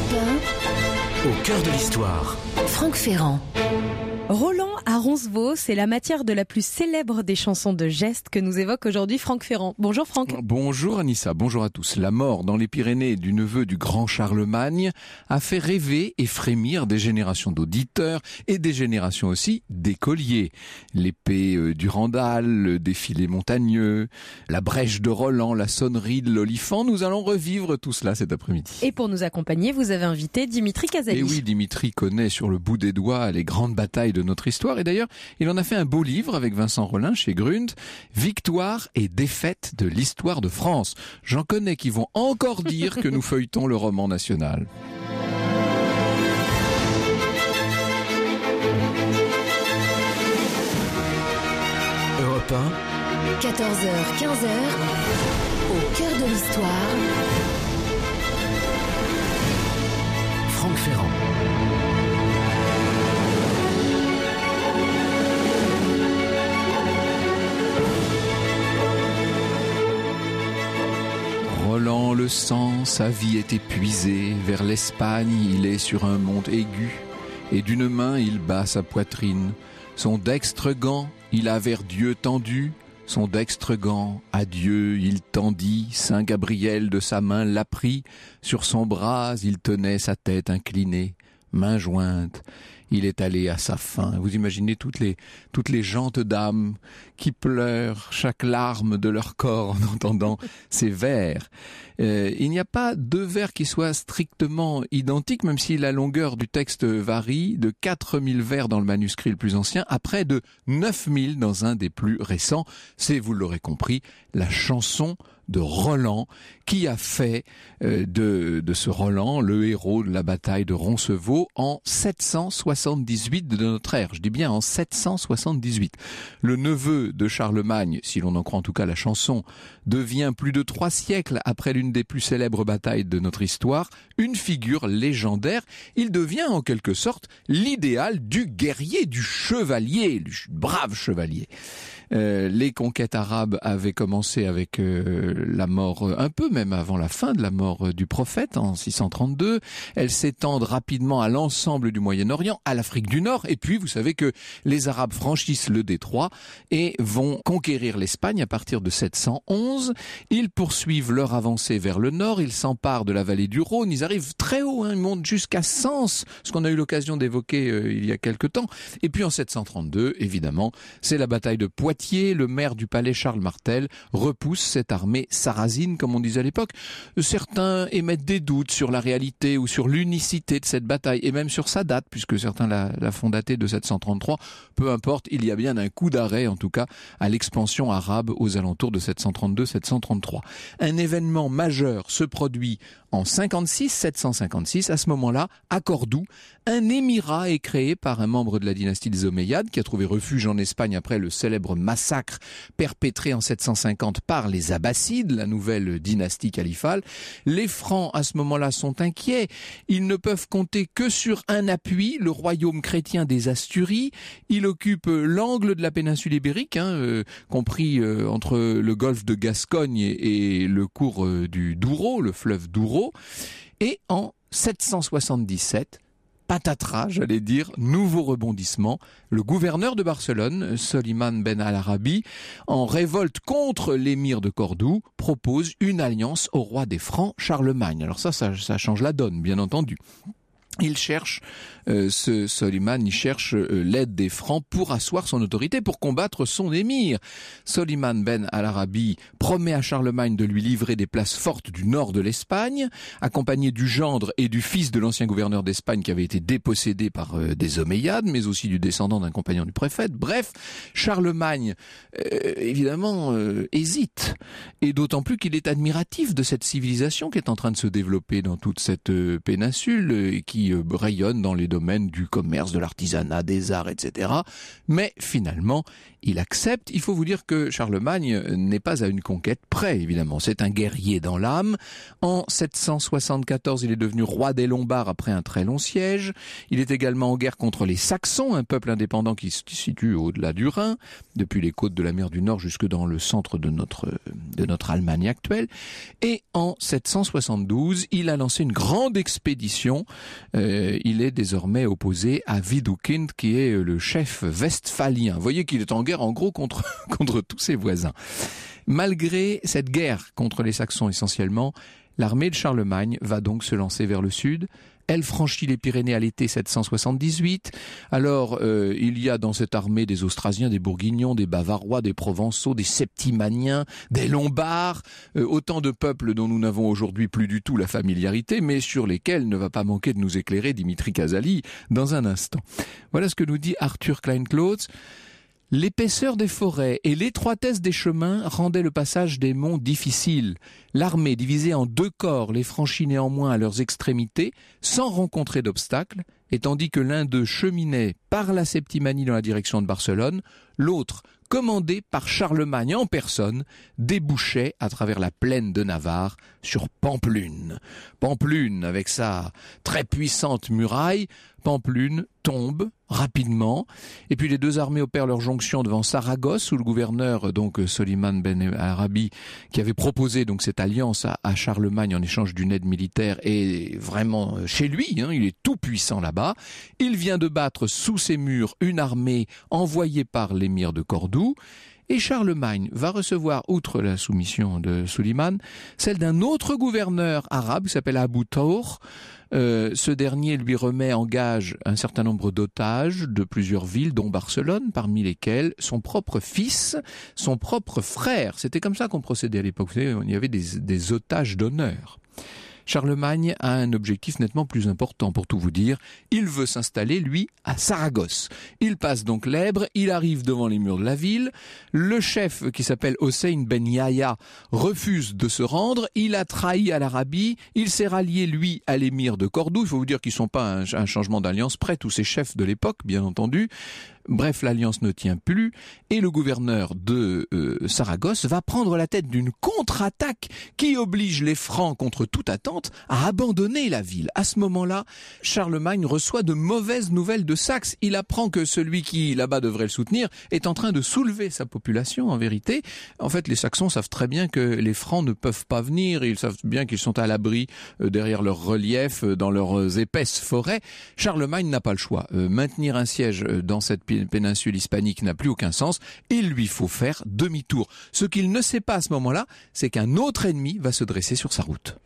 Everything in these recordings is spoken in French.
Europe Au cœur de l'histoire. 1, Franck Ferrand. Roland à Roncevaux, c'est la matière de la plus célèbre des chansons de geste que nous évoque aujourd'hui Franck Ferrand. Bonjour Franck. Bonjour Anissa, bonjour à tous. La mort dans les Pyrénées du neveu du grand Charlemagne a fait rêver et frémir des générations d'auditeurs et des générations aussi d'écoliers. L'épée du Randal, le défilé montagneux, la brèche de Roland, la sonnerie de l'olifant, nous allons revivre tout cela cet après-midi. Et pour nous accompagner, vous avez invité Dimitri Casali. Et oui, Dimitri connaît sur le bout des doigts les grandes batailles de notre histoire. Et d'ailleurs, il en a fait un beau livre avec Vincent Rollin chez Grund, Victoire et défaite de l'histoire de France. J'en connais qui vont encore dire que nous feuilletons le roman national. Europe 1, 14h, 15h, au cœur de l'histoire. Franck Ferrand. Roland le sent, sa vie est épuisée, vers l'Espagne il est sur un mont aigu, et d'une main il bat sa poitrine, son dextre gant il a vers Dieu tendu, son dextre gant à Dieu il tendit, Saint Gabriel de sa main l'a pris, sur son bras il tenait sa tête inclinée, main jointe. Il est allé à sa fin. Vous imaginez toutes les gentes dames qui pleurent chaque larme de leur corps en entendant ces vers. Il n'y a pas deux vers qui soient strictement identiques, même si la longueur du texte varie, de 4000 vers dans le manuscrit le plus ancien à près de 9000 dans un des plus récents. C'est, vous l'aurez compris, la chanson de Roland, qui a fait de ce Roland le héros de la bataille de Roncevaux en 778 de notre ère. Je dis bien en 778. Le neveu de Charlemagne, si l'on en croit en tout cas la chanson, devient plus de 3 siècles après l'une des plus célèbres batailles de notre histoire, une figure légendaire. Il devient en quelque sorte l'idéal du guerrier, du chevalier, du brave chevalier. Les conquêtes arabes avaient commencé avec la mort, un peu même avant la fin de la mort du prophète en 632. Elles s'étendent rapidement à l'ensemble du Moyen-Orient, à l'Afrique du Nord. Et puis, vous savez que les Arabes franchissent le détroit et vont conquérir l'Espagne à partir de 711. Ils poursuivent leur avancée vers le nord. Ils s'emparent de la vallée du Rhône. Ils arrivent très haut, ils montent jusqu'à Sens, ce qu'on a eu l'occasion d'évoquer il y a quelque temps. Et puis en 732, évidemment, c'est la bataille de Poitiers. Le maire du palais Charles Martel repousse cette armée sarrasine, comme on disait à l'époque. Certains émettent des doutes sur la réalité ou sur l'unicité de cette bataille, et même sur sa date, puisque certains la font dater de 733. Peu importe, il y a bien un coup d'arrêt, en tout cas, à l'expansion arabe aux alentours de 732-733. Un événement majeur se produit en 756. À ce moment-là, à Cordoue, un émirat est créé par un membre de la dynastie des Omeyyades qui a trouvé refuge en Espagne après le célèbre massacre perpétré en 750 par les Abbassides, la nouvelle dynastie califale. Les Francs, à ce moment-là, sont inquiets. Ils ne peuvent compter que sur un appui, le royaume chrétien des Asturies. Il occupe l'angle de la péninsule ibérique, compris entre le golfe de Gascogne et le cours du Douro, le fleuve Douro. Et en 777, patatras, j'allais dire, nouveau rebondissement. Le gouverneur de Barcelone, Soliman Ben Al-Arabi, en révolte contre l'émir de Cordoue, propose une alliance au roi des Francs, Charlemagne. Alors ça change la donne, bien entendu. Il cherche, ce Soliman, il cherche l'aide des Francs pour asseoir son autorité, pour combattre son émir. Soliman Ben Al-Arabi promet à Charlemagne de lui livrer des places fortes du nord de l'Espagne, accompagné du gendre et du fils de l'ancien gouverneur d'Espagne qui avait été dépossédé par des Omeyyades, mais aussi du descendant d'un compagnon du prophète. Bref, Charlemagne, évidemment, hésite, et d'autant plus qu'il est admiratif de cette civilisation qui est en train de se développer dans toute cette péninsule, et qui qui rayonne dans les domaines du commerce, de l'artisanat, des arts, etc. Mais finalement, il accepte. Il faut vous dire que Charlemagne n'est pas à une conquête près, évidemment. C'est un guerrier dans l'âme. En 774, il est devenu roi des Lombards après un très long siège. Il est également en guerre contre les Saxons, un peuple indépendant qui se situe au-delà du Rhin, depuis les côtes de la mer du Nord jusque dans le centre de notre Allemagne actuelle. Et en 772, il a lancé une grande expédition. Il est désormais opposé à Widukind, qui est le chef westphalien. Vous voyez qu'il est en guerre, en gros, contre tous ses voisins. Malgré cette guerre contre les Saxons essentiellement, l'armée de Charlemagne va donc se lancer vers le sud. Elle franchit les Pyrénées à l'été 778. Alors, il y a dans cette armée des Austrasiens, des Bourguignons, des Bavarois, des Provençaux, des Septimaniens, des Lombards, autant de peuples dont nous n'avons aujourd'hui plus du tout la familiarité, mais sur lesquels ne va pas manquer de nous éclairer Dimitri Casali dans un instant. Voilà ce que nous dit Arthur Klein-Clautz. L'épaisseur des forêts et l'étroitesse des chemins rendaient le passage des monts difficile. L'armée, divisée en 2 corps, les franchit néanmoins à leurs extrémités, sans rencontrer d'obstacles, et tandis que l'un d'eux cheminait par la Septimanie dans la direction de Barcelone, l'autre, commandé par Charlemagne en personne, débouchait à travers la plaine de Navarre sur Pampelune. Pampelune, avec sa très puissante muraille, Pampelune tombe rapidement, et puis les 2 armées opèrent leur jonction devant Saragosse, sous le gouverneur donc Soliman Ben Arabi, qui avait proposé donc cette alliance à Charlemagne en échange d'une aide militaire, et vraiment chez lui, il est tout puissant là-bas. Il vient de battre sous ses murs une armée envoyée par l'émir de Cordoue. Et Charlemagne va recevoir, outre la soumission de Suleiman, celle d'un autre gouverneur arabe qui s'appelle Abu Thawr. Ce dernier lui remet en gage un certain nombre d'otages de plusieurs villes, dont Barcelone, parmi lesquels son propre fils, son propre frère. C'était comme ça qu'on procédait à l'époque. Vous savez, il y avait des otages d'honneur. Charlemagne a un objectif nettement plus important, pour tout vous dire. Il veut s'installer, lui, à Saragosse. Il passe donc l'Èbre, il arrive devant les murs de la ville. Le chef, qui s'appelle Hossein Ben Yahya, refuse de se rendre. Il a trahi à l'Arabie. Il s'est rallié, lui, à l'émir de Cordoue. Il faut vous dire qu'ils ne sont pas un changement d'alliance près, tous ces chefs de l'époque, bien entendu. Bref, l'alliance ne tient plus et le gouverneur de Saragosse va prendre la tête d'une contre-attaque qui oblige les Francs, contre toute attente, à abandonner la ville. À ce moment-là, Charlemagne reçoit de mauvaises nouvelles de Saxe. Il apprend que celui qui, là-bas, devrait le soutenir est en train de soulever sa population, en vérité. En fait, les Saxons savent très bien que les Francs ne peuvent pas venir. Ils savent bien qu'ils sont à l'abri derrière leur relief, dans leurs épaisses forêts. Charlemagne n'a pas le choix. Maintenir un siège dans cette péninsule hispanique n'a plus aucun sens. Il lui faut faire demi-tour. Ce qu'il ne sait pas à ce moment-là, c'est qu'un autre ennemi va se dresser sur sa route.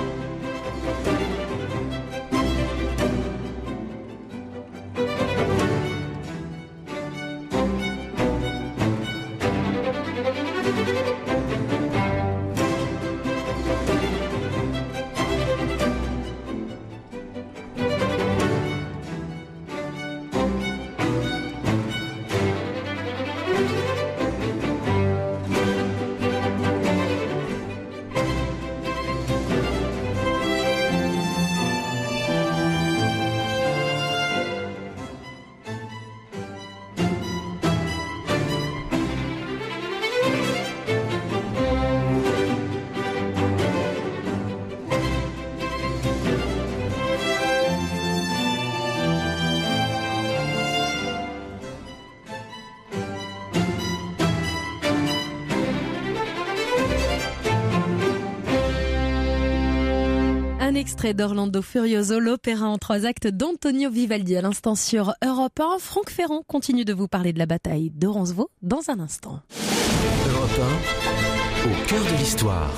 Extrait d'Orlando Furioso, l'opéra en 3 actes d'Antonio Vivaldi à l'instant sur Europe 1. Franck Ferrand continue de vous parler de la bataille de Roncevaux dans un instant. Europe 1, au cœur de l'histoire.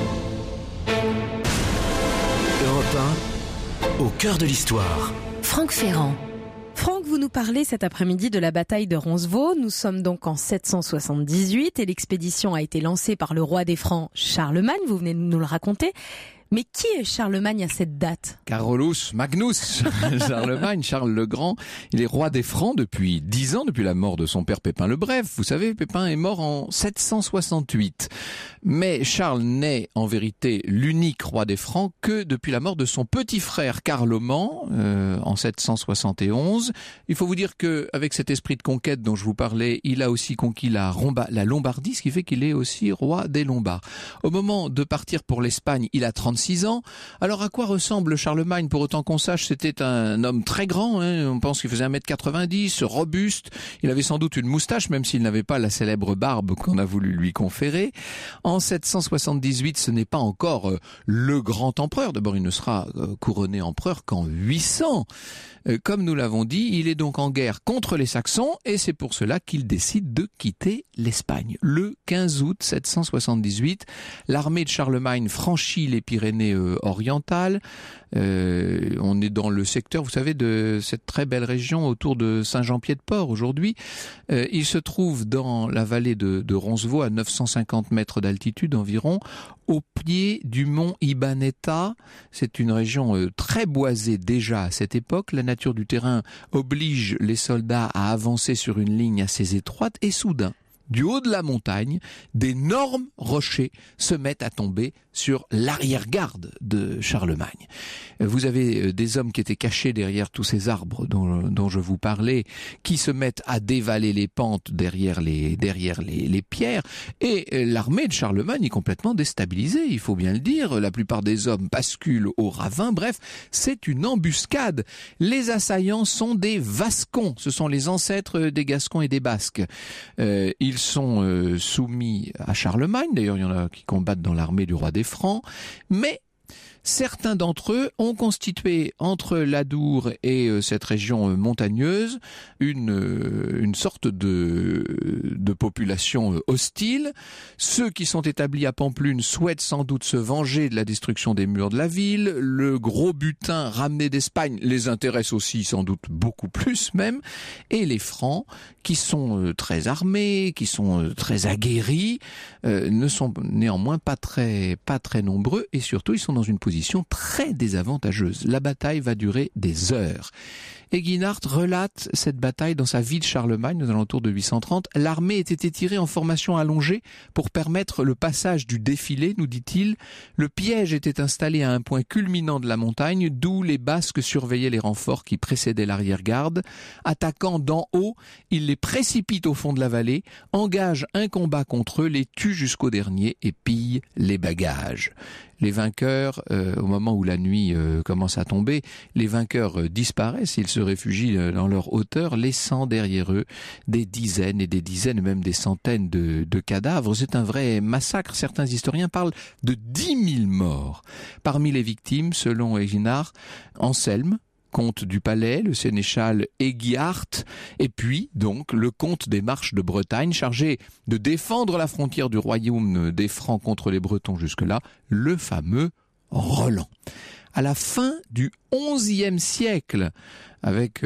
Europe 1, au cœur de l'histoire. Franck Ferrand. Franck, vous nous parlez cet après-midi de la bataille de Roncevaux. Nous sommes donc en 778 et l'expédition a été lancée par le roi des Francs Charlemagne, vous venez de nous le raconter. Mais qui est Charlemagne à cette date ? Carolus Magnus, Charlemagne, Charles le Grand, il est roi des Francs depuis 10 ans, depuis la mort de son père Pépin le Bref. Vous savez, Pépin est mort en 768. Mais Charles n'est en vérité l'unique roi des Francs que depuis la mort de son petit frère Carloman en 771. Il faut vous dire que avec cet esprit de conquête dont je vous parlais, il a aussi conquis la Lombardie, ce qui fait qu'il est aussi roi des Lombards. Au moment de partir pour l'Espagne, il a 36 ans. Alors à quoi ressemble Charlemagne? Pour autant qu'on sache, c'était un homme très grand, on pense qu'il faisait 1m90, robuste. Il avait sans doute une moustache, même s'il n'avait pas la célèbre barbe qu'on a voulu lui conférer. En 778, ce n'est pas encore le grand empereur. D'abord, il ne sera couronné empereur qu'en 800. Comme nous l'avons dit, il est donc en guerre contre les Saxons et c'est pour cela qu'il décide de quitter l'Espagne. Le 15 août 778, l'armée de Charlemagne franchit les Pyrénées orientales. On est dans le secteur, vous savez, de cette très belle région autour de Saint-Jean-Pied-de-Port aujourd'hui. Il se trouve dans la vallée de Roncevaux, à 950 mètres d'altitude environ, au pied du mont Ibaneta. C'est une région très boisée déjà à cette époque. La nature du terrain oblige les soldats à avancer sur une ligne assez étroite et soudain, du haut de la montagne, d'énormes rochers se mettent à tomber sur l'arrière-garde de Charlemagne. Vous avez des hommes qui étaient cachés derrière tous ces arbres dont je vous parlais, qui se mettent à dévaler les pentes derrière les pierres, et l'armée de Charlemagne est complètement déstabilisée, il faut bien le dire. La plupart des hommes basculent au ravin. Bref, c'est une embuscade. Les assaillants sont des Vascons, ce sont les ancêtres des Gascons et des Basques. Ils sont soumis à Charlemagne, d'ailleurs il y en a qui combattent dans l'armée du roi des Francs, mais certains d'entre eux ont constitué entre l'Adour et cette région montagneuse une sorte de population hostile. Ceux qui sont établis à Pampelune souhaitent sans doute se venger de la destruction des murs de la ville. Le gros butin ramené d'Espagne les intéresse aussi, sans doute beaucoup plus même. Et les Francs, qui sont très armés, qui sont très aguerris, ne sont néanmoins pas très nombreux, et surtout ils sont dans une position très désavantageuse. La bataille va durer des heures. Eginhard relate cette bataille dans sa Vie de Charlemagne aux alentours de 830. L'armée était étirée en formation allongée pour permettre le passage du défilé, nous dit-il. Le piège était installé à un point culminant de la montagne, d'où les Basques surveillaient les renforts qui précédaient l'arrière-garde. Attaquant d'en haut, il les précipite au fond de la vallée, engage un combat contre eux, les tue jusqu'au dernier et pille les bagages. Les vainqueurs, au moment où la nuit commence à tomber, les vainqueurs disparaissent, ils se réfugient dans leur hauteur, laissant derrière eux des dizaines et des dizaines, même des centaines de cadavres. C'est un vrai massacre. Certains historiens parlent de 10 000 morts. Parmi les victimes, selon Eginhard, Anselme, comte du Palais, le sénéchal Eguihart, et puis donc le comte des Marches de Bretagne, chargé de défendre la frontière du royaume des Francs contre les Bretons jusque-là, le fameux Roland. À la fin du XIe siècle, avec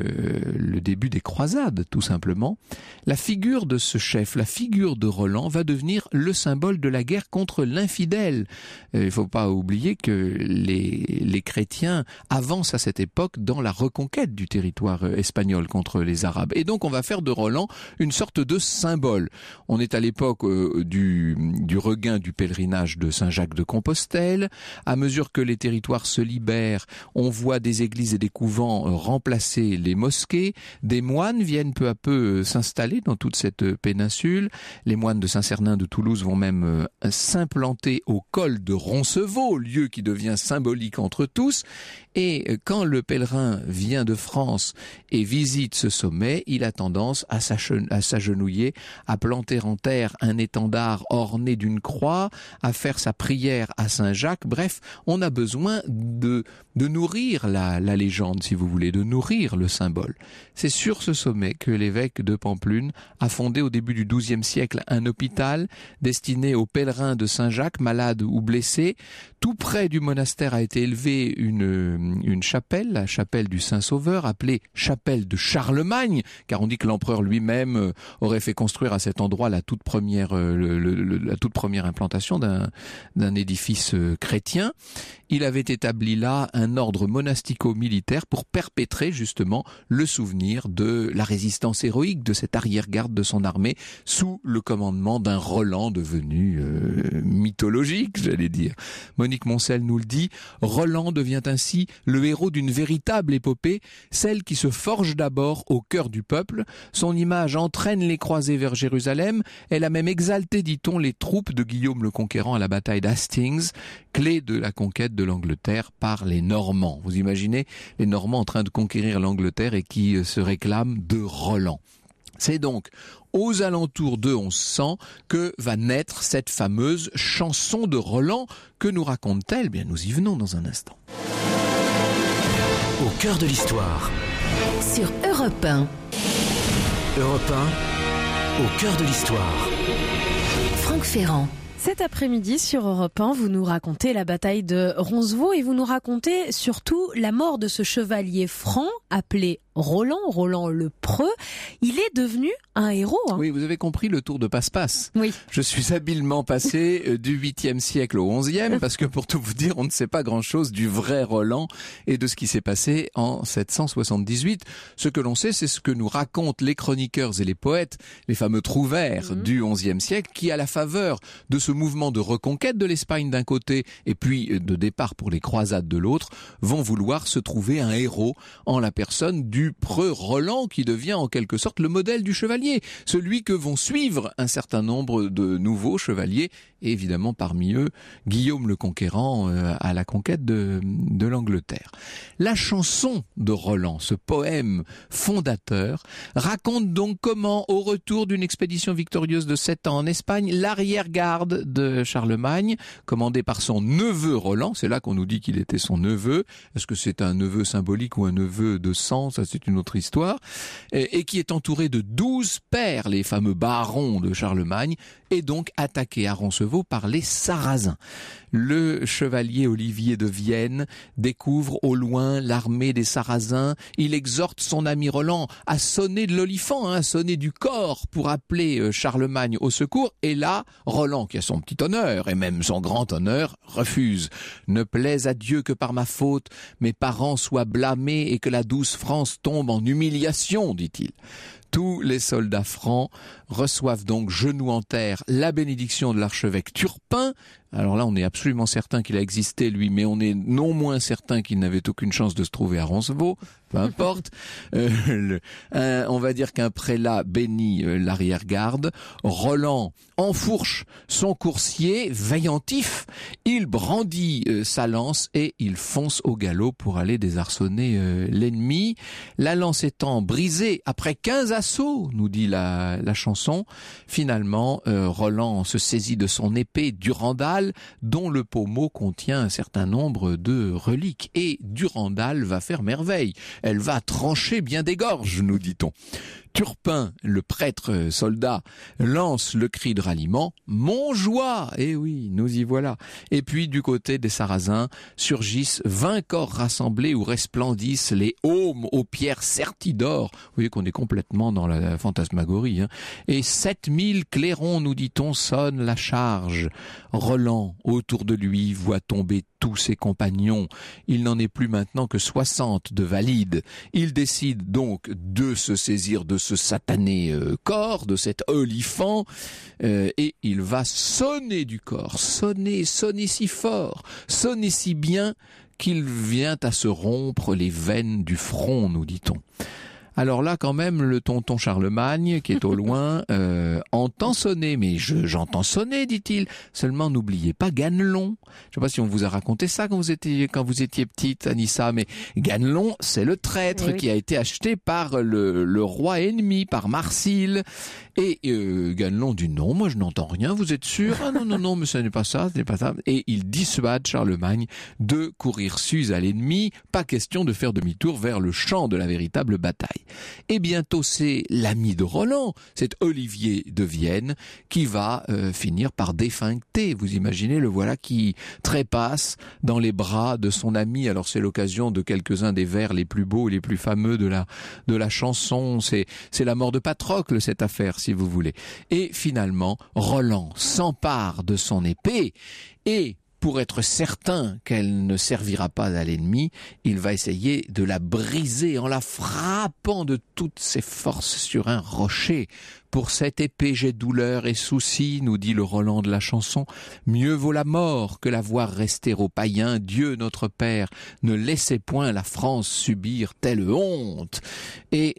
le début des croisades tout simplement, la figure de ce chef, la figure de Roland va devenir le symbole de la guerre contre l'infidèle. Il ne faut pas oublier que les chrétiens avancent à cette époque dans la reconquête du territoire espagnol contre les Arabes. Et donc on va faire de Roland une sorte de symbole. On est à l'époque du regain du pèlerinage de Saint-Jacques de Compostelle. À mesure que les territoires se libèrent, on voit des églises et des couvents remplacer les mosquées. Des moines viennent peu à peu s'installer dans toute cette péninsule. Les moines de Saint-Cernin de Toulouse vont même s'implanter au col de Roncevaux, lieu qui devient symbolique entre tous. Et quand le pèlerin vient de France et visite ce sommet, il a tendance à s'agenouiller, à planter en terre un étendard orné d'une croix, à faire sa prière à Saint-Jacques. Bref, on a besoin de nourrir la légende, si vous voulez, de nourrir le symbole. C'est sur ce sommet que l'évêque de Pampelune a fondé au début du XIIe siècle un hôpital destiné aux pèlerins de Saint-Jacques, malades ou blessés. Tout près du monastère a été élevée une chapelle, la chapelle du Saint-Sauveur, appelée chapelle de Charlemagne, car on dit que l'empereur lui-même aurait fait construire à cet endroit la toute première implantation d'un édifice chrétien. Il avait établi là un ordre monastico-militaire pour perpétrer justement le souvenir de la résistance héroïque de cette arrière-garde de son armée sous le commandement d'un Roland devenu mythologique, j'allais dire. Monique Moncel nous le dit, Roland devient ainsi le héros d'une véritable épopée, celle qui se forge d'abord au cœur du peuple. Son image entraîne les croisés vers Jérusalem. Elle a même exalté, dit-on, les troupes de Guillaume le Conquérant à la bataille d'Hastings, clé de la conquête de l'Angleterre par les Normands. Vous imaginez les Normands en train de conquérir l'Angleterre et qui se réclament de Roland. C'est donc aux alentours de 1100 que va naître cette fameuse chanson de Roland. Que nous raconte-t-elle ? Bien, nous y venons dans un instant. Au cœur de l'histoire. Sur Europe 1. Europe 1, au cœur de l'histoire. Franck Ferrand. Cet après-midi sur Europe 1, vous nous racontez la bataille de Roncevaux et vous nous racontez surtout la mort de ce chevalier franc appelé Roland le Preux. Il est devenu un héros. Oui, vous avez compris le tour de passe-passe. Oui. Je suis habilement passé du 8e siècle au 11e parce que pour tout vous dire, on ne sait pas grand-chose du vrai Roland et de ce qui s'est passé en 778. Ce que l'on sait, c'est ce que nous racontent les chroniqueurs et les poètes, les fameux trouvères du 11e siècle qui, à la faveur de ce mouvement de reconquête de l'Espagne d'un côté et puis de départ pour les croisades de l'autre, vont vouloir se trouver un héros en la personne du Preux Roland qui devient en quelque sorte le modèle du chevalier, celui que vont suivre un certain nombre de nouveaux chevaliers et évidemment parmi eux Guillaume le Conquérant à la conquête de l'Angleterre. La chanson de Roland, ce poème fondateur, raconte donc comment au retour d'une expédition victorieuse de 7 ans en Espagne, l'arrière-garde de Charlemagne, commandée par son neveu Roland, c'est là qu'on nous dit qu'il était son neveu, est-ce que c'est un neveu symbolique ou un neveu de sang, ça c'est une autre histoire, et qui est entouré de 12 pairs, les fameux barons de Charlemagne, est donc attaqué à Roncevaux par les Sarrasins. Le chevalier Olivier de Vienne découvre au loin l'armée des Sarrasins. Il exhorte son ami Roland à sonner de l'olifant, à sonner du cor pour appeler Charlemagne au secours. Et là, Roland, qui a son petit honneur et même son grand honneur, refuse. Ne plaise à Dieu que par ma faute, mes parents soient blâmés et que la douce France tombe en humiliation, dit-il. Tous les soldats francs reçoivent donc genoux en terre la bénédiction de l'archevêque Turpin. Alors là, on est absolument certain qu'il a existé, lui, mais on est non moins certain qu'il n'avait aucune chance de se trouver à Roncevaux. Peu importe. On va dire qu'un prélat bénit l'arrière-garde. Roland enfourche son coursier, vaillantif. Il brandit sa lance et il fonce au galop pour aller désarçonner l'ennemi. La lance étant brisée après 15 assauts, nous dit la chanson, finalement, Roland se saisit de son épée Durandal, dont le pommeau contient un certain nombre de reliques. Et Durandal va faire merveille. Elle va trancher bien des gorges, nous dit-on. Turpin, le prêtre soldat, lance le cri de ralliement « Montjoie !» Eh oui, nous y voilà. Et puis, du côté des Sarrasins, surgissent 20 corps rassemblés où resplendissent les aumes aux pierres serties d'or. Vous voyez qu'on est complètement dans la fantasmagorie. Et 7000 clairons, nous dit-on, sonnent la charge. Roland, autour de lui, voit tomber tous ses compagnons. Il n'en est plus maintenant que 60 de valides. Il décide donc de se saisir de ce satané corps, de cet olifant, et il va sonner du corps, sonner si fort, sonner si bien qu'il vient à se rompre les veines du front, nous dit-on. Alors là, quand même, le tonton Charlemagne, qui est au loin, entend sonner. Mais j'entends sonner, dit-il. Seulement, n'oubliez pas Ganelon. Je ne sais pas si on vous a raconté ça quand vous étiez petite, Anissa, mais Ganelon, c'est le traître qui a été acheté par le roi ennemi, par Marsile. Et Ganelon dit non, moi je n'entends rien, vous êtes sûr? Ah non, mais ce n'est pas ça, ce n'est pas ça. Et il dissuade Charlemagne de courir sus à l'ennemi, pas question de faire demi-tour vers le champ de la véritable bataille. Et bientôt c'est l'ami de Roland, c'est Olivier de Vienne, qui va finir par défuncter. Vous imaginez, le voilà qui trépasse dans les bras de son ami. Alors c'est l'occasion de quelques-uns des vers les plus beaux et les plus fameux de la chanson. C'est la mort de Patrocle, cette affaire, si vous voulez. Et finalement, Roland s'empare de son épée et, pour être certain qu'elle ne servira pas à l'ennemi, il va essayer de la briser en la frappant de toutes ses forces sur un rocher. Pour cette épée j'ai douleur et souci, nous dit le Roland de la chanson. Mieux vaut la mort que la voir rester aux païens. Dieu notre Père, ne laissez point la France subir telle honte. Et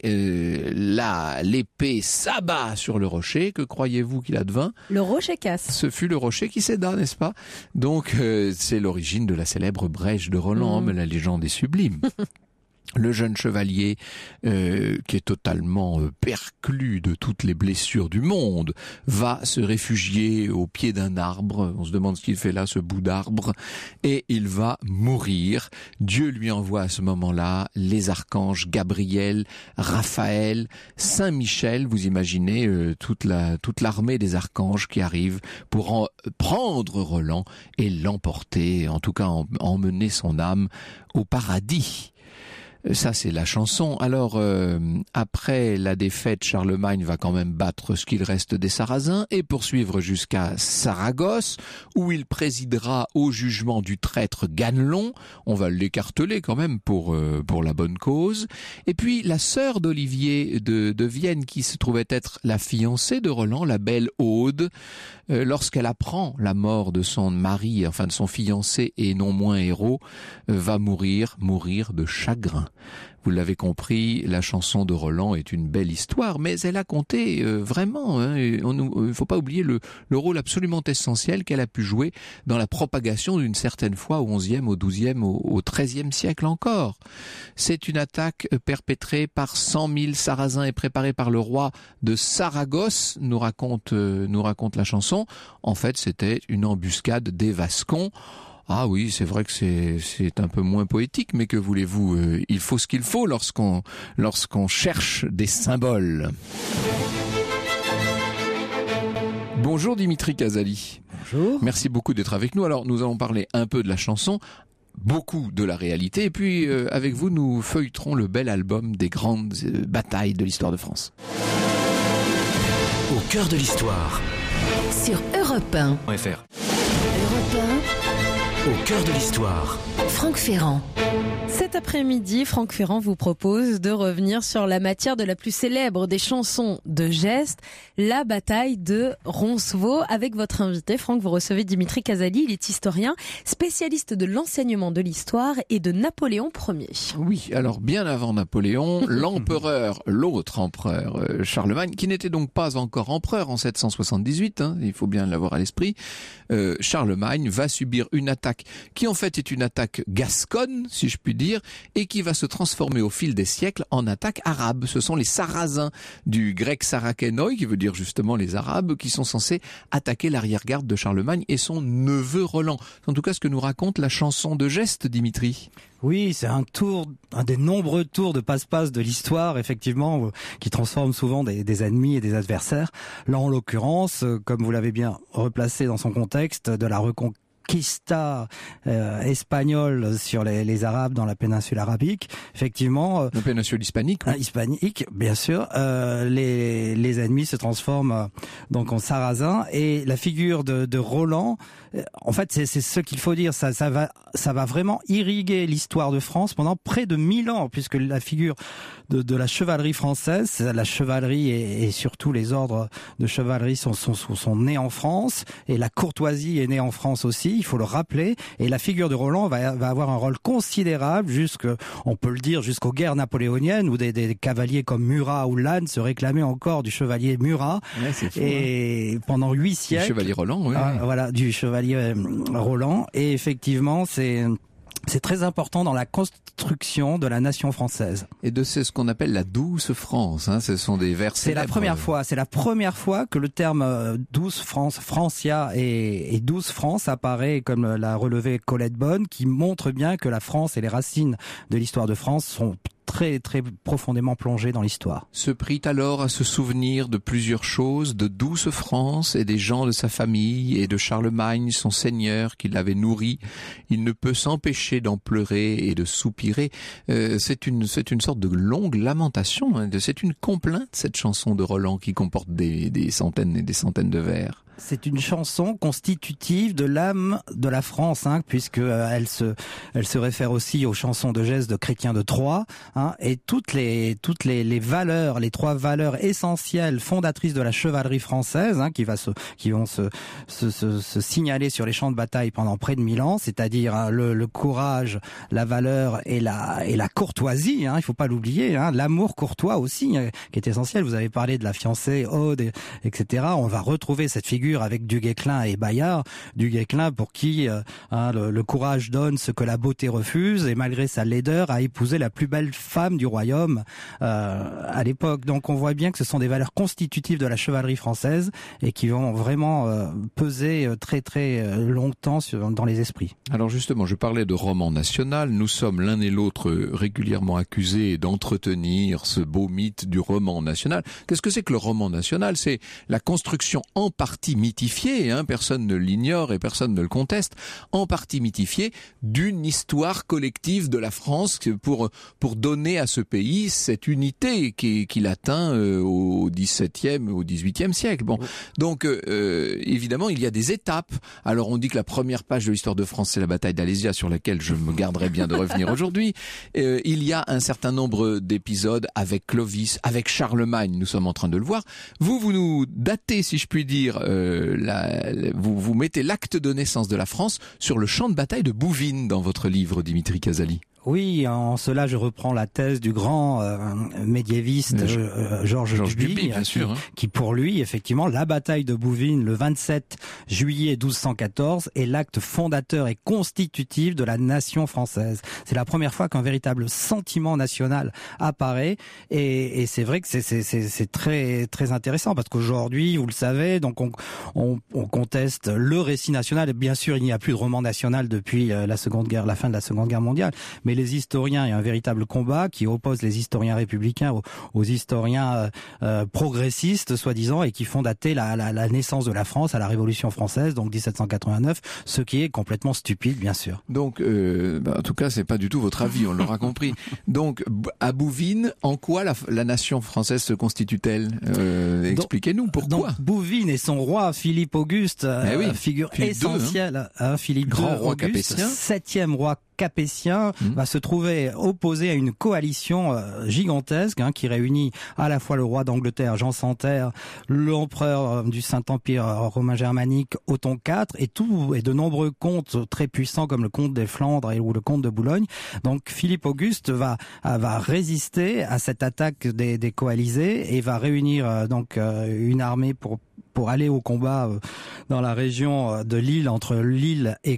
là, l'épée s'abat sur le rocher. Que croyez-vous qu'il advint? Le rocher casse. Ce fut le rocher qui céda, n'est-ce pas? Donc c'est l'origine de la célèbre brèche de Roland, mais la légende est sublime. Le jeune chevalier, qui est totalement perclus de toutes les blessures du monde, va se réfugier au pied d'un arbre. On se demande ce qu'il fait là, ce bout d'arbre. Et il va mourir. Dieu lui envoie à ce moment-là les archanges Gabriel, Raphaël, Saint Michel. Vous imaginez toute l'armée des archanges qui arrive pour prendre Roland et l'emporter, en tout cas emmener son âme au paradis. Ça, c'est la chanson. Alors, après la défaite, Charlemagne va quand même battre ce qu'il reste des Sarrasins et poursuivre jusqu'à Saragosse, où il présidera au jugement du traître Ganelon. On va l'écarteler quand même pour la bonne cause. Et puis, la sœur d'Olivier de Vienne, qui se trouvait être la fiancée de Roland, la belle Aude, lorsqu'elle apprend la mort de son mari, enfin de son fiancé et non moins héros, va mourir de chagrin. Vous l'avez compris, la chanson de Roland est une belle histoire, mais elle a compté vraiment. Il ne faut pas oublier le rôle absolument essentiel qu'elle a pu jouer dans la propagation d'une certaine foi au XIe, au XIIe, au XIIIe siècle encore. C'est une attaque perpétrée par 100 000 Sarrasins et préparée par le roi de Saragosse, nous raconte la chanson. En fait, c'était une embuscade des Vascons. Ah oui, c'est vrai que c'est un peu moins poétique, mais que voulez-vous, il faut ce qu'il faut lorsqu'on cherche des symboles. Bonjour Dimitri Casali. Bonjour. Merci beaucoup d'être avec nous. Alors, nous allons parler un peu de la chanson, beaucoup de la réalité, et puis avec vous, nous feuilleterons le bel album des grandes batailles de l'histoire de France. Au cœur de l'histoire. Sur Europe 1. .fr. Europe Au cœur de l'histoire. 1, Franck Ferrand. Cet après-midi, Franck Ferrand vous propose de revenir sur la matière de la plus célèbre des chansons de geste, la bataille de Roncevaux. Avec votre invité, Franck, vous recevez Dimitri Casali. Il est historien, spécialiste de l'enseignement de l'histoire et de Napoléon Ier. Oui, alors bien avant Napoléon, l'autre empereur, Charlemagne, qui n'était donc pas encore empereur en 778, il faut bien l'avoir à l'esprit, Charlemagne va subir une attaque qui en fait est une attaque gasconne, si je puis dire, et qui va se transformer au fil des siècles en attaque arabe. Ce sont les Sarrasins, du grec Sarakenoi, qui veut dire justement les Arabes, qui sont censés attaquer l'arrière-garde de Charlemagne et son neveu Roland. C'est en tout cas ce que nous raconte la chanson de geste, Dimitri. Oui, c'est un des nombreux tours de passe-passe de l'histoire, effectivement, qui transforme souvent des ennemis et des adversaires. Là, en l'occurrence, comme vous l'avez bien replacé dans son contexte, de la reconquista espagnole sur les Arabes dans la péninsule arabique. Effectivement, la péninsule hispanique. Oui. Hispanique, bien sûr. Les ennemis se transforment donc en Sarrasins, et la figure de Roland, en fait, c'est ce qu'il faut dire. Ça va vraiment irriguer l'histoire de France pendant près de 1000 ans, puisque la figure de la chevalerie française, la chevalerie et surtout les ordres de chevalerie sont nés en France, et la courtoisie est née en France aussi. il faut le rappeler, et la figure de Roland va avoir un rôle considérable on peut le dire, jusqu'aux guerres napoléoniennes, où des cavaliers comme Murat ou Lannes se réclamaient encore du chevalier Murat. Ouais, c'est fou, et pendant 8 siècles. Du chevalier Roland, oui. Voilà, du chevalier Roland. Et effectivement, c'est très important dans la construction de la nation française. Et c'est ce qu'on appelle la douce France, hein. Ce sont des vers célèbres. C'est la première fois que le terme douce France, Francia et douce France apparaît, comme l'a relevé Colette Bonne, qui montre bien que la France et les racines de l'histoire de France sont très très profondément plongé dans l'histoire. Se prit alors à se souvenir de plusieurs choses, de douce France et des gens de sa famille et de Charlemagne, son seigneur, qui l'avait nourri. Il ne peut s'empêcher d'en pleurer et de soupirer. C'est une sorte de longue lamentation, hein. C'est une complainte, cette chanson de Roland, qui comporte des centaines et des centaines de vers. C'est une chanson constitutive de l'âme de la France, hein, puisque elle se réfère aussi aux chansons de gestes de Chrétien de Troyes, hein, et toutes les valeurs, les 3 valeurs essentielles fondatrices de la chevalerie française, hein, qui vont se signaler sur les champs de bataille pendant près de 1000 ans, c'est-à-dire hein, le courage, la valeur et la courtoisie, hein, il faut pas l'oublier, hein, l'amour courtois aussi, qui est essentiel. Vous avez parlé de la fiancée, Aude, etc. On va retrouver cette figure avec Du Guesclin et Bayard. Du Guesclin pour qui le courage donne ce que la beauté refuse, et malgré sa laideur a épousé la plus belle femme du royaume à l'époque. Donc on voit bien que ce sont des valeurs constitutives de la chevalerie française et qui vont vraiment peser très très longtemps dans les esprits. Alors justement, je parlais de roman national. Nous sommes l'un et l'autre régulièrement accusés d'entretenir ce beau mythe du roman national. Qu'est-ce que c'est que le roman national? C'est la construction en partie mythifiée, hein, personne ne l'ignore et personne ne le conteste, en partie mythifiée d'une histoire collective de la France pour donner à ce pays cette unité qu'il atteint au XVIIe, au XVIIIe siècle. Bon, donc évidemment il y a des étapes. Alors on dit que la première page de l'histoire de France c'est la bataille d'Alésia, sur laquelle je me garderai bien de revenir aujourd'hui. Il y a un certain nombre d'épisodes avec Clovis, avec Charlemagne, nous sommes en train de le voir. Vous nous datez, si je puis dire, vous mettez l'acte de naissance de la France sur le champ de bataille de Bouvines dans votre livre, Dimitri Casali. Oui, en cela je reprends la thèse du grand médiéviste Georges Duby, bien sûr, hein. Qui pour lui, effectivement, la bataille de Bouvines le 27 juillet 1214 est l'acte fondateur et constitutif de la nation française. C'est la première fois qu'un véritable sentiment national apparaît, et c'est vrai que c'est très très intéressant, parce qu'aujourd'hui, vous le savez, donc on conteste le récit national, et bien sûr il n'y a plus de roman national depuis la fin de la Seconde Guerre mondiale, mais les historiens, il y a un véritable combat qui oppose les historiens républicains aux historiens progressistes, soi-disant, et qui font dater la naissance de la France à la Révolution française, donc 1789, ce qui est complètement stupide, bien sûr. Donc, en tout cas, c'est pas du tout votre avis, on l'aura compris. Donc, à Bouvines, en quoi la nation française se constitue-t-elle? Expliquez-nous pourquoi. Donc, Bouvines et son roi Philippe Auguste, figure essentielle, Philippe grand roi Auguste, capétien, 7e roi capétien, va se trouver opposé à une coalition gigantesque, hein, qui réunit à la fois le roi d'Angleterre Jean Santerre, l'empereur du Saint-Empire romain germanique Othon IV, et de nombreux comtes très puissants comme le comte des Flandres ou le comte de Boulogne. Donc Philippe Auguste va résister à cette attaque des coalisés et va réunir une armée pour aller au combat dans la région de Lille, entre Lille et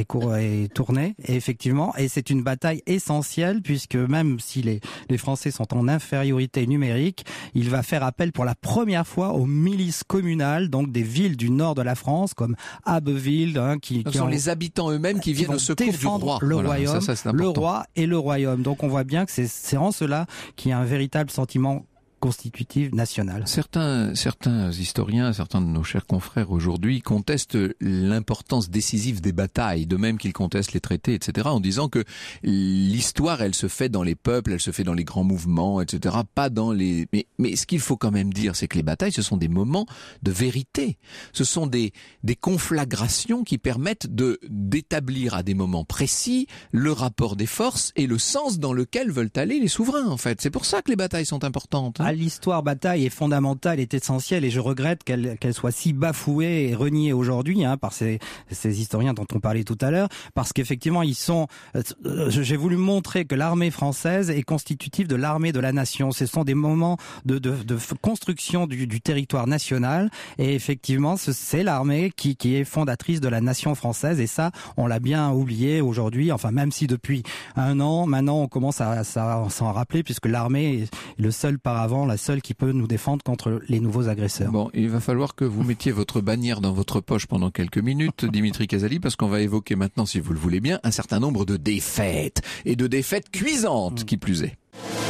Tournai. Et effectivement, et c'est une bataille essentielle, puisque même si les Français sont en infériorité numérique, il va faire appel pour la première fois aux milices communales, donc des villes du nord de la France, comme Abbeville, hein, qui sont les habitants eux-mêmes qui viennent au secours du roi. Le royaume, le roi et le royaume. Donc on voit bien que c'est en cela qu'il y a un véritable sentiment constitutive nationale. Certains historiens, certains de nos chers confrères aujourd'hui contestent l'importance décisive des batailles, de même qu'ils contestent les traités, etc., en disant que l'histoire, elle se fait dans les peuples, elle se fait dans les grands mouvements, etc., pas dans les... Mais ce qu'il faut quand même dire, c'est que les batailles, ce sont des moments de vérité. Ce sont des conflagrations qui permettent d'établir à des moments précis le rapport des forces et le sens dans lequel veulent aller les souverains, en fait. C'est pour ça que les batailles sont importantes. l'histoire bataille est fondamentale, est essentielle, et je regrette qu'elle soit si bafouée et reniée aujourd'hui par ces historiens dont on parlait tout à l'heure, parce qu'effectivement j'ai voulu montrer que l'armée française est constitutive de l'armée de la nation. Ce sont des moments de construction du territoire national, et effectivement c'est l'armée qui est fondatrice de la nation française, et ça on l'a bien oublié aujourd'hui, enfin même si depuis un an maintenant on commence à s'en rappeler, puisque l'armée est le seul paravent, la seule qui peut nous défendre contre les nouveaux agresseurs. Bon, il va falloir que vous mettiez votre bannière dans votre poche pendant quelques minutes, Dimitri Casali, parce qu'on va évoquer maintenant, si vous le voulez bien, un certain nombre de défaites, et de défaites cuisantes, qui plus est.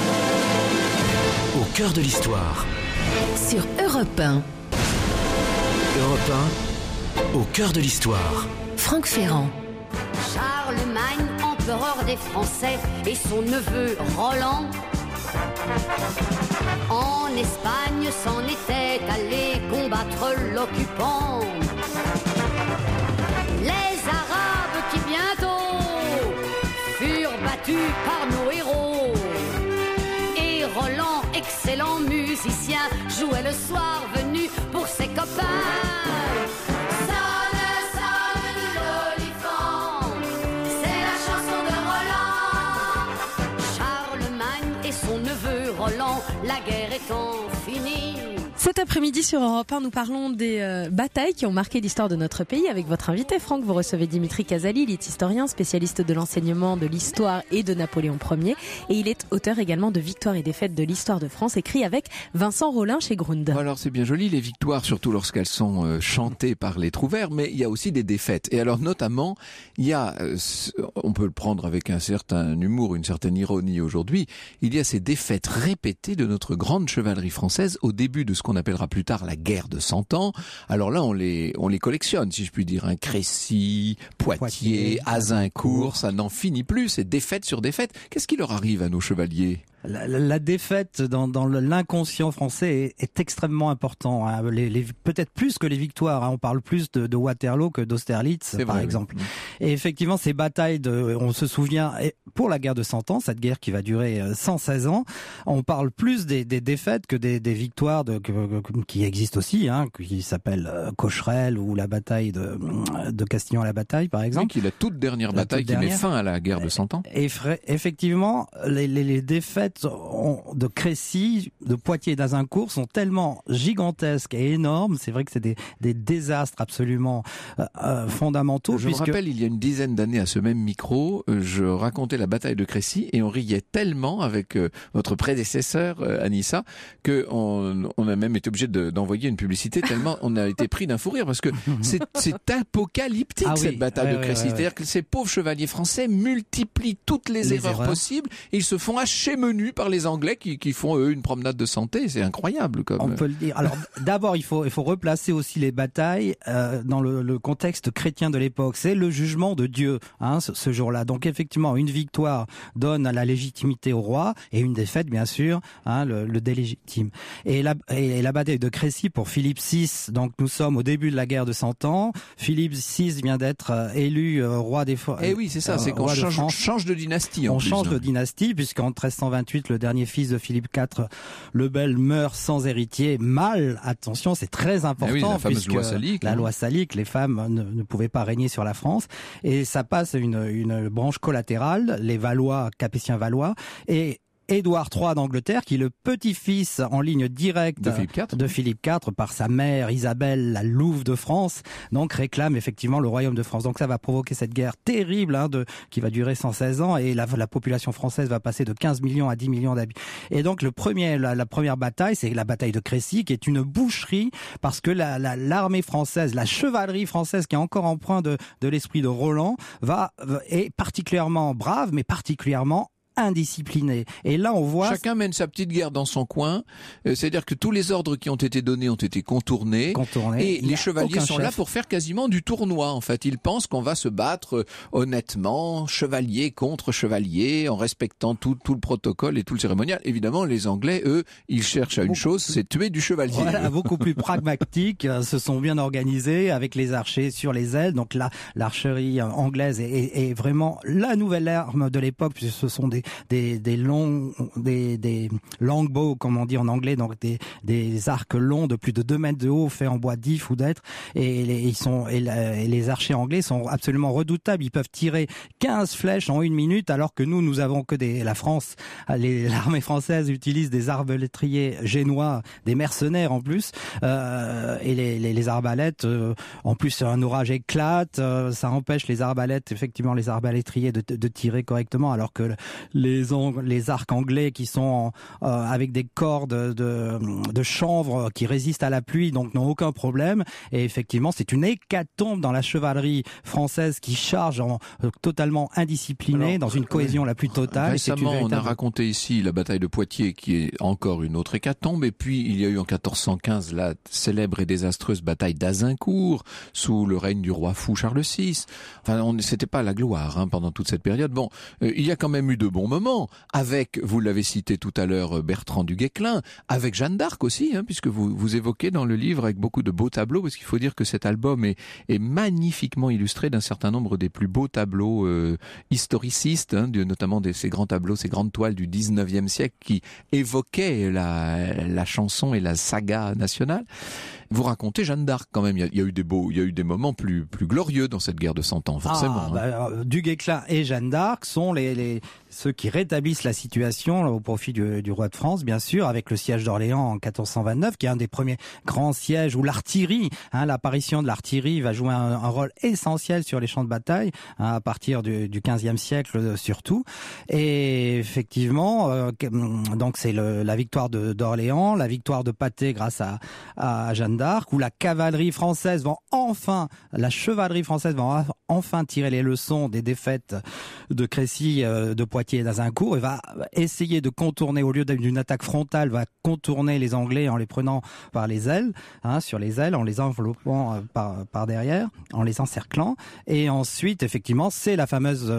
Au cœur de l'histoire. Sur Europe 1. Europe 1, au cœur de l'histoire. Franck Ferrand. Charlemagne, empereur des Français, et son neveu Roland en Espagne s'en était allé combattre l'occupant. Les Arabes qui bientôt furent battus par nos héros, et Roland, excellent musicien, jouait le soir venu pour ses copains. La guerre étant finie. Cet après-midi sur Europe 1, nous parlons des batailles qui ont marqué l'histoire de notre pays avec votre invité Franck. Vous recevez Dimitri Casali, il est historien, spécialiste de l'enseignement, de l'histoire et de Napoléon Ier. Et il est auteur également de Victoires et défaites de l'histoire de France, écrit avec Vincent Rollin chez Grund. Alors c'est bien joli les victoires, surtout lorsqu'elles sont chantées par les trouvères, mais il y a aussi des défaites. Et alors notamment, il y a, on peut le prendre avec un certain humour, une certaine ironie aujourd'hui, il y a ces défaites répétées de notre grande chevalerie française au début de ce qu'on appellera plus tard la guerre de 100 ans. Alors là, on les collectionne, si je puis dire. Crécy, Poitiers, Azincourt, ça n'en finit plus, c'est défaite sur défaite. Qu'est-ce qui leur arrive à nos chevaliers ? La défaite dans l'inconscient français est extrêmement important. Peut-être plus que les victoires. On parle plus de Waterloo que d'Austerlitz, par exemple. Oui. Et effectivement, ces batailles, on se souvient, pour la guerre de 100 ans, cette guerre qui va durer 116 ans, on parle plus des défaites que des victoires qui existent aussi, qui s'appellent Cocherel ou la bataille de Castillon à la bataille, par exemple. Oui, qui est la toute dernière bataille qui met fin à la guerre de 100 ans. Et effectivement, les défaites de Crécy, de Poitiers et d'Azincourt sont tellement gigantesques et énormes. C'est vrai que c'est des désastres absolument fondamentaux. Je me rappelle, il y a une dizaine d'années à ce même micro, je racontais la bataille de Crécy et on riait tellement avec votre prédécesseur Anissa que on a même été obligé d'envoyer une publicité tellement on a été pris d'un fou rire parce que c'est apocalyptique cette bataille de Crécy. C'est-à-dire que ces pauvres chevaliers français multiplient toutes les erreurs possibles et ils se font hacher menu par les Anglais qui font eux une promenade de santé. C'est incroyable comme. On peut le dire. Alors d'abord il faut replacer aussi les batailles dans le contexte chrétien de l'époque. C'est le jugement de Dieu ce jour-là. Donc effectivement une victoire donne la légitimité au roi et une défaite bien sûr le délégitime. Et la bataille de Crécy pour Philippe VI. Donc nous sommes au début de la guerre de 100 ans. Philippe VI vient d'être élu roi des Francs. Et oui c'est ça. C'est qu'on change de dynastie. On change de dynastie puisqu'en 1328 le dernier fils de Philippe IV le Bel meurt sans héritier, mal, attention, c'est très important, la fameuse loi salique, la loi salique, les femmes ne pouvaient pas régner sur la France, et ça passe une branche collatérale, les Valois, Capétiens Valois, et Édouard III d'Angleterre, qui est le petit-fils en ligne directe de Philippe IV par sa mère Isabelle, la Louve de France, donc réclame effectivement le royaume de France. Donc ça va provoquer cette guerre terrible qui va durer 116 ans et la population française va passer de 15 millions à 10 millions d'habitants. Et donc la première bataille, c'est la bataille de Crécy, qui est une boucherie parce que l'armée française, la chevalerie française qui est encore empreinte de l'esprit de Roland est particulièrement brave, mais particulièrement indiscipliné. Et là, on voit... Chacun mène sa petite guerre dans son coin. C'est-à-dire que tous les ordres qui ont été donnés ont été contournés. Et les chevaliers sont là pour faire quasiment du tournoi, en fait. Ils pensent qu'on va se battre honnêtement, chevalier contre chevalier, en respectant tout le protocole et tout le cérémonial. Évidemment, les Anglais, eux, ils cherchent à une chose, c'est tuer du chevalier. Voilà, beaucoup plus pragmatique, se sont bien organisés avec les archers sur les ailes. Donc là, l'archerie anglaise est vraiment la nouvelle arme de l'époque, puisque ce sont des des longbows, comme on dit en anglais, donc des arcs longs de plus de 2 mètres de haut, faits en bois d'if ou d'être, et les archers anglais sont absolument redoutables. Ils peuvent tirer 15 flèches en 1 minute, alors que nous avons que l'armée française utilise des arbalétriers génois, des mercenaires en plus, et les arbalètes, en plus un orage éclate, ça empêche les arbalètes, effectivement les arbalétriers de tirer correctement, alors que les arcs anglais qui sont avec des cordes de chanvre qui résistent à la pluie, donc n'ont aucun problème. Et effectivement, c'est une hécatombe dans la chevalerie française qui charge totalement indisciplinée, dans une cohésion la plus totale. Récemment, on a raconté ici la bataille de Poitiers, qui est encore une autre hécatombe. Et puis, il y a eu en 1415 la célèbre et désastreuse bataille d'Azincourt, sous le règne du roi fou Charles VI. Enfin, c'était pas la gloire pendant toute cette période. Bon, il y a quand même eu de bons moments, avec, vous l'avez cité tout à l'heure, Bertrand du Guesclin, avec Jeanne d'Arc aussi, puisque vous évoquez dans le livre avec beaucoup de beaux tableaux, parce qu'il faut dire que cet album est magnifiquement illustré d'un certain nombre des plus beaux tableaux historicistes, notamment ces grands tableaux, ces grandes toiles du 19e siècle qui évoquaient la chanson et la saga nationale. Vous racontez Jeanne d'Arc quand même. Il y a eu des moments plus glorieux dans cette guerre de 100 ans, forcément. Du Guesclin et Jeanne d'Arc sont ceux qui rétablissent la situation au profit du roi de France, bien sûr, avec le siège d'Orléans en 1429, qui est un des premiers grands sièges où l'artillerie, l'apparition de l'artillerie va jouer un rôle essentiel sur les champs de bataille, à partir du 15e siècle surtout. Et effectivement, donc c'est la victoire d'Orléans, la victoire de Patay grâce à Jeanne d'Arc, où la chevalerie française va enfin tirer les leçons des défaites de Crécy, de Poitiers et d'Azincourt, et va essayer de contourner, au lieu d'une attaque frontale, va contourner les Anglais en les prenant par les ailes, sur les ailes, en les enveloppant par derrière, en les encerclant. Et ensuite, effectivement, c'est la fameuse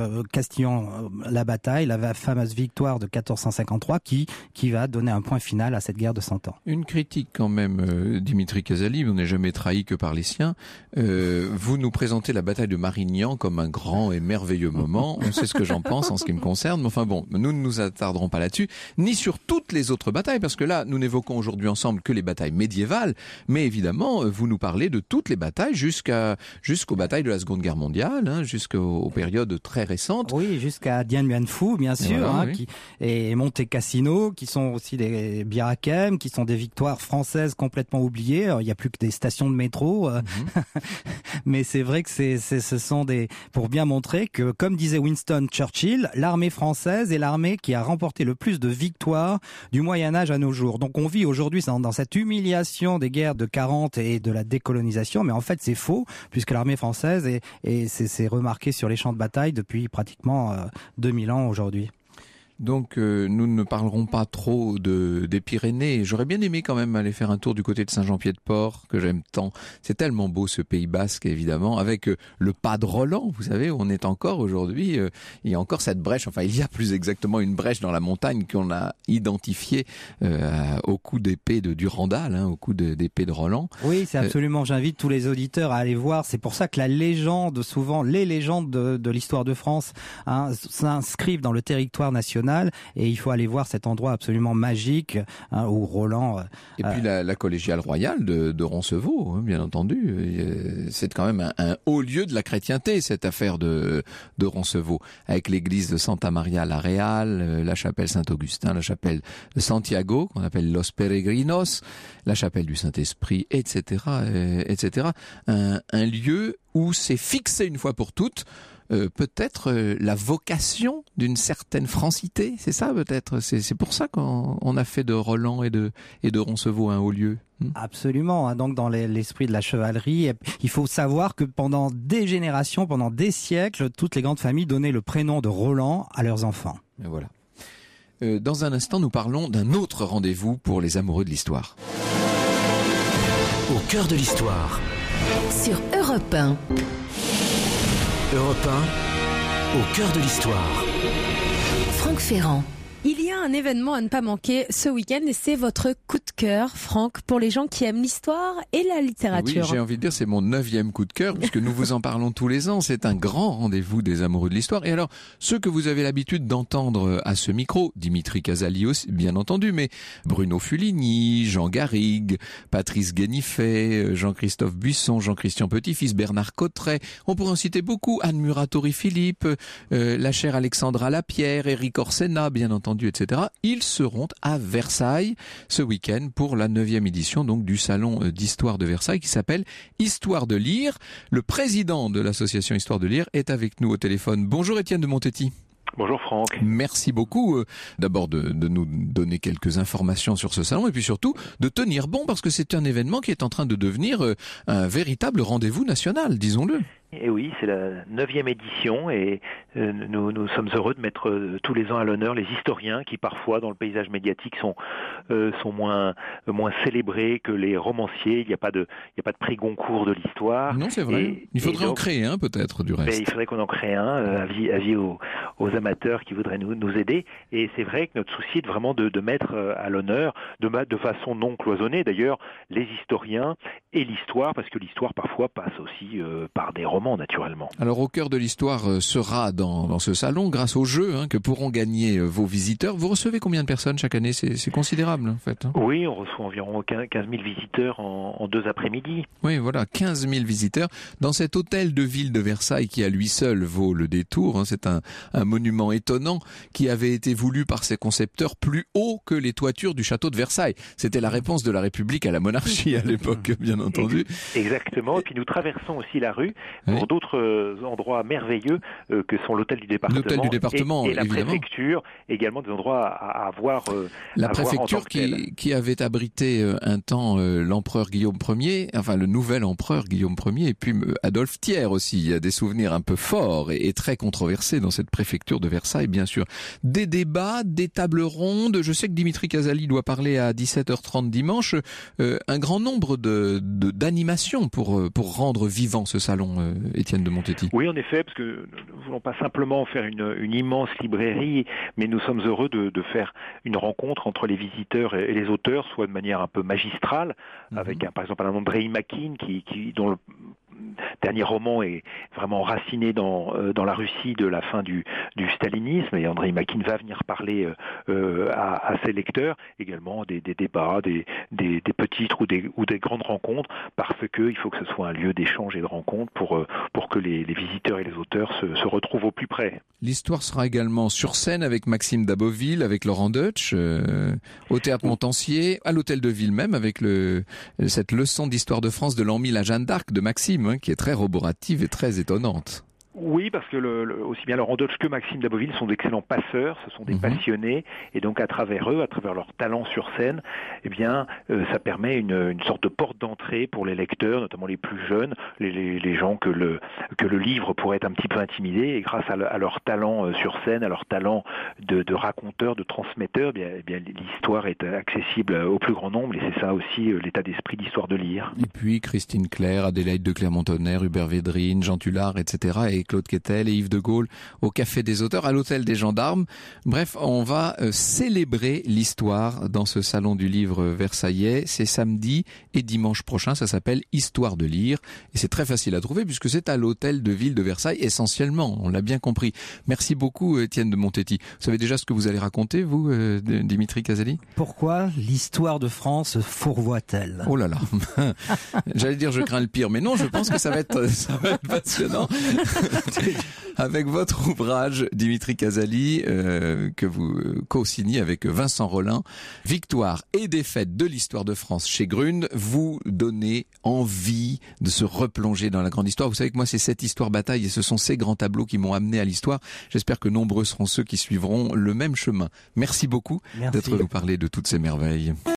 la bataille, la fameuse victoire de 1453 qui va donner un point final à cette guerre de 100 ans. Une critique quand même, Dimitri Casali, on n'est jamais trahi que par les siens. Vous nous présentez la bataille de Marignan comme un grand et merveilleux moment. On sait ce que j'en pense en ce qui me concerne. Mais enfin bon, nous ne nous attarderons pas là-dessus, ni sur toutes les autres batailles, parce que là, nous n'évoquons aujourd'hui ensemble que les batailles médiévales. Mais évidemment, vous nous parlez de toutes les batailles jusqu'aux batailles de la Seconde Guerre mondiale, jusqu'aux périodes très récentes. Oui, jusqu'à Dien Bien Phu, bien sûr, voilà, oui. Et Monte Cassino, qui sont aussi des Bir Hakeim, qui sont des victoires françaises complètement oubliées. Alors, il n'y a plus que des stations de métro, mais c'est vrai que ce sont pour bien montrer que, comme disait Winston Churchill, l'armée française est l'armée qui a remporté le plus de victoires du Moyen-Âge à nos jours. Donc on vit aujourd'hui dans cette humiliation des guerres de 40 et de la décolonisation, mais en fait c'est faux, puisque l'armée française c'est remarqué sur les champs de bataille depuis pratiquement 2000 ans aujourd'hui. Donc nous ne parlerons pas trop des Pyrénées. J'aurais bien aimé quand même aller faire un tour du côté de Saint-Jean-Pied-de-Port, que j'aime tant. C'est tellement beau ce Pays Basque, évidemment, avec le pas de Roland, vous savez, où on est encore aujourd'hui. Il y a encore cette brèche, enfin il y a plus exactement une brèche dans la montagne qu'on a identifiée au coup d'épée de Durandal, au coup d'épée de Roland. Oui, c'est absolument, j'invite tous les auditeurs à aller voir. C'est pour ça que les légendes de l'histoire de France s'inscrivent dans le territoire national. Et il faut aller voir cet endroit absolument magique où Roland... Et puis la collégiale royale de Roncevaux, bien entendu. C'est quand même un haut lieu de la chrétienté, cette affaire de Roncevaux, avec l'église de Santa Maria la Real, la chapelle Saint-Augustin, la chapelle de Santiago, qu'on appelle Los Peregrinos, la chapelle du Saint-Esprit, etc. etc. Un lieu où c'est fixé une fois pour toutes peut-être la vocation d'une certaine francité, c'est ça peut-être, c'est pour ça qu'on a fait de Roland et de Roncevaux un haut lieu. Absolument, donc dans l'esprit de la chevalerie, il faut savoir que pendant des générations, pendant des siècles, toutes les grandes familles donnaient le prénom de Roland à leurs enfants. Et voilà. Dans un instant, nous parlons d'un autre rendez-vous pour les amoureux de l'histoire. Au cœur de l'histoire. Sur Europe 1. Europe 1, au cœur de l'histoire. Franck Ferrand. Il y a un événement à ne pas manquer ce week-end et c'est votre coup de cœur, Franck, pour les gens qui aiment l'histoire et la littérature. Oui, j'ai envie de dire, c'est mon 9e coup de cœur puisque nous vous en parlons tous les ans. C'est un grand rendez-vous des amoureux de l'histoire. Et alors, ceux que vous avez l'habitude d'entendre à ce micro, Dimitri Casali aussi, bien entendu, mais Bruno Fuligny, Jean Garrigue, Patrice Guénifet, Jean-Christophe Buisson, Jean-Christian Petit-Fils, Bernard Cotteret, on pourrait en citer beaucoup, Anne Muratori-Philippe, la chère Alexandra Lapierre, Éric Orsena, bien entendu, etc. Ils seront à Versailles ce week-end pour la 9e édition donc du salon d'histoire de Versailles qui s'appelle Histoire de lire. Le président de l'association Histoire de lire est avec nous au téléphone. Bonjour Étienne de Montetti. Bonjour Franck. Merci beaucoup d'abord de nous donner quelques informations sur ce salon et puis surtout de tenir bon parce que c'est un événement qui est en train de devenir un véritable rendez-vous national, disons-le. Et oui, c'est la 9e édition et nous sommes heureux de mettre tous les ans à l'honneur les historiens qui parfois dans le paysage médiatique sont moins célébrés que les romanciers. Il n'y a pas de prix Goncourt de l'histoire. Non, c'est vrai. Il faudrait en créer un peut-être du reste. Il faudrait qu'on en crée un avis aux amateurs qui voudraient nous aider. Et c'est vrai que notre souci est vraiment de mettre à l'honneur, de façon non cloisonnée d'ailleurs, les historiens et l'histoire, parce que l'histoire parfois passe aussi par des romans naturellement. Alors au cœur de l'histoire sera dans ce salon grâce aux jeux que pourront gagner vos visiteurs. Vous recevez combien de personnes chaque année? C'est considérable en fait. Oui, on reçoit environ 15 000 visiteurs en 2 après-midi. Oui, voilà, 15 000 visiteurs dans cet hôtel de ville de Versailles qui à lui seul vaut le détour. C'est un monument étonnant qui avait été voulu par ses concepteurs plus haut que les toitures du château de Versailles. C'était la réponse de la République à la monarchie à l'époque, bien entendu. Exactement. Et puis nous traversons aussi la rue pour d'autres endroits merveilleux que sont l'hôtel du département, et la préfecture, également des endroits à voir. La préfecture qui avait abrité un temps l'empereur Guillaume Ier, enfin le nouvel empereur Guillaume Ier, et puis Adolphe Thiers aussi. Il y a des souvenirs un peu forts et très controversés dans cette préfecture de Versailles, bien sûr. Des débats, des tables rondes. Je sais que Dimitri Casali doit parler à 17h30 dimanche. Un grand nombre d'animations pour rendre vivant ce salon, Étienne de Montetti. Oui, en effet, parce que nous ne voulons pas simplement faire une immense librairie, mais nous sommes heureux de faire une rencontre entre les visiteurs et les auteurs, soit de manière un peu magistrale, avec par exemple un Andrei Makhine dont le dernier roman est vraiment enraciné dans la Russie de la fin du stalinisme, et Andrei Makhine va venir parler à ses lecteurs, également des débats, des petits ou des grandes rencontres, parce que il faut que ce soit un lieu d'échange et de rencontre pour que les visiteurs et les auteurs se retrouvent au plus près. L'histoire sera également sur scène avec Maxime Daboville, avec Laurent Deutsch, au Théâtre Montansier, à l'Hôtel de Ville même, avec cette leçon d'histoire de France de l'an 1000 à Jeanne d'Arc de Maxime, qui est très roborative et très étonnante. Oui, parce que aussi bien Laurent Deutsch que Maxime Daboville sont d'excellents passeurs, ce sont des passionnés, et donc à travers eux, à travers leur talent sur scène, eh bien, ça permet une sorte de porte d'entrée pour les lecteurs, notamment les plus jeunes, les gens que le livre pourrait être un petit peu intimidé, et grâce à leur talent sur scène, à leur talent de raconteur, de transmetteur, eh bien l'histoire est accessible au plus grand nombre, et c'est ça aussi l'état d'esprit d'Histoire de lire. Et puis Christine Claire, Adélaïde de Clermont-Tonnerre, Hubert Védrine, Jean Tullard, etc. et Claude Quetel et Yves de Gaulle au Café des Auteurs, à l'Hôtel des Gendarmes. Bref, on va célébrer l'histoire dans ce salon du livre versaillais. C'est samedi et dimanche prochain, ça s'appelle Histoire de lire. Et c'est très facile à trouver puisque c'est à l'Hôtel de Ville de Versailles essentiellement, on l'a bien compris. Merci beaucoup Étienne de Montetti. Vous savez déjà ce que vous allez raconter, vous, Dimitri Casali? Pourquoi l'histoire de France fourvoie-t-elle? Oh là là. J'allais dire je crains le pire, mais non, je pense que ça va être passionnant. Avec votre ouvrage, Dimitri Casali, que vous co-signez avec Vincent Rollin, Victoire et défaite de l'histoire de France chez Grune, vous donnez envie de se replonger dans la grande histoire. Vous savez que moi, c'est cette histoire bataille et ce sont ces grands tableaux qui m'ont amené à l'histoire. J'espère que nombreux seront ceux qui suivront le même chemin. Merci beaucoup d'être nous parler de toutes ces merveilles.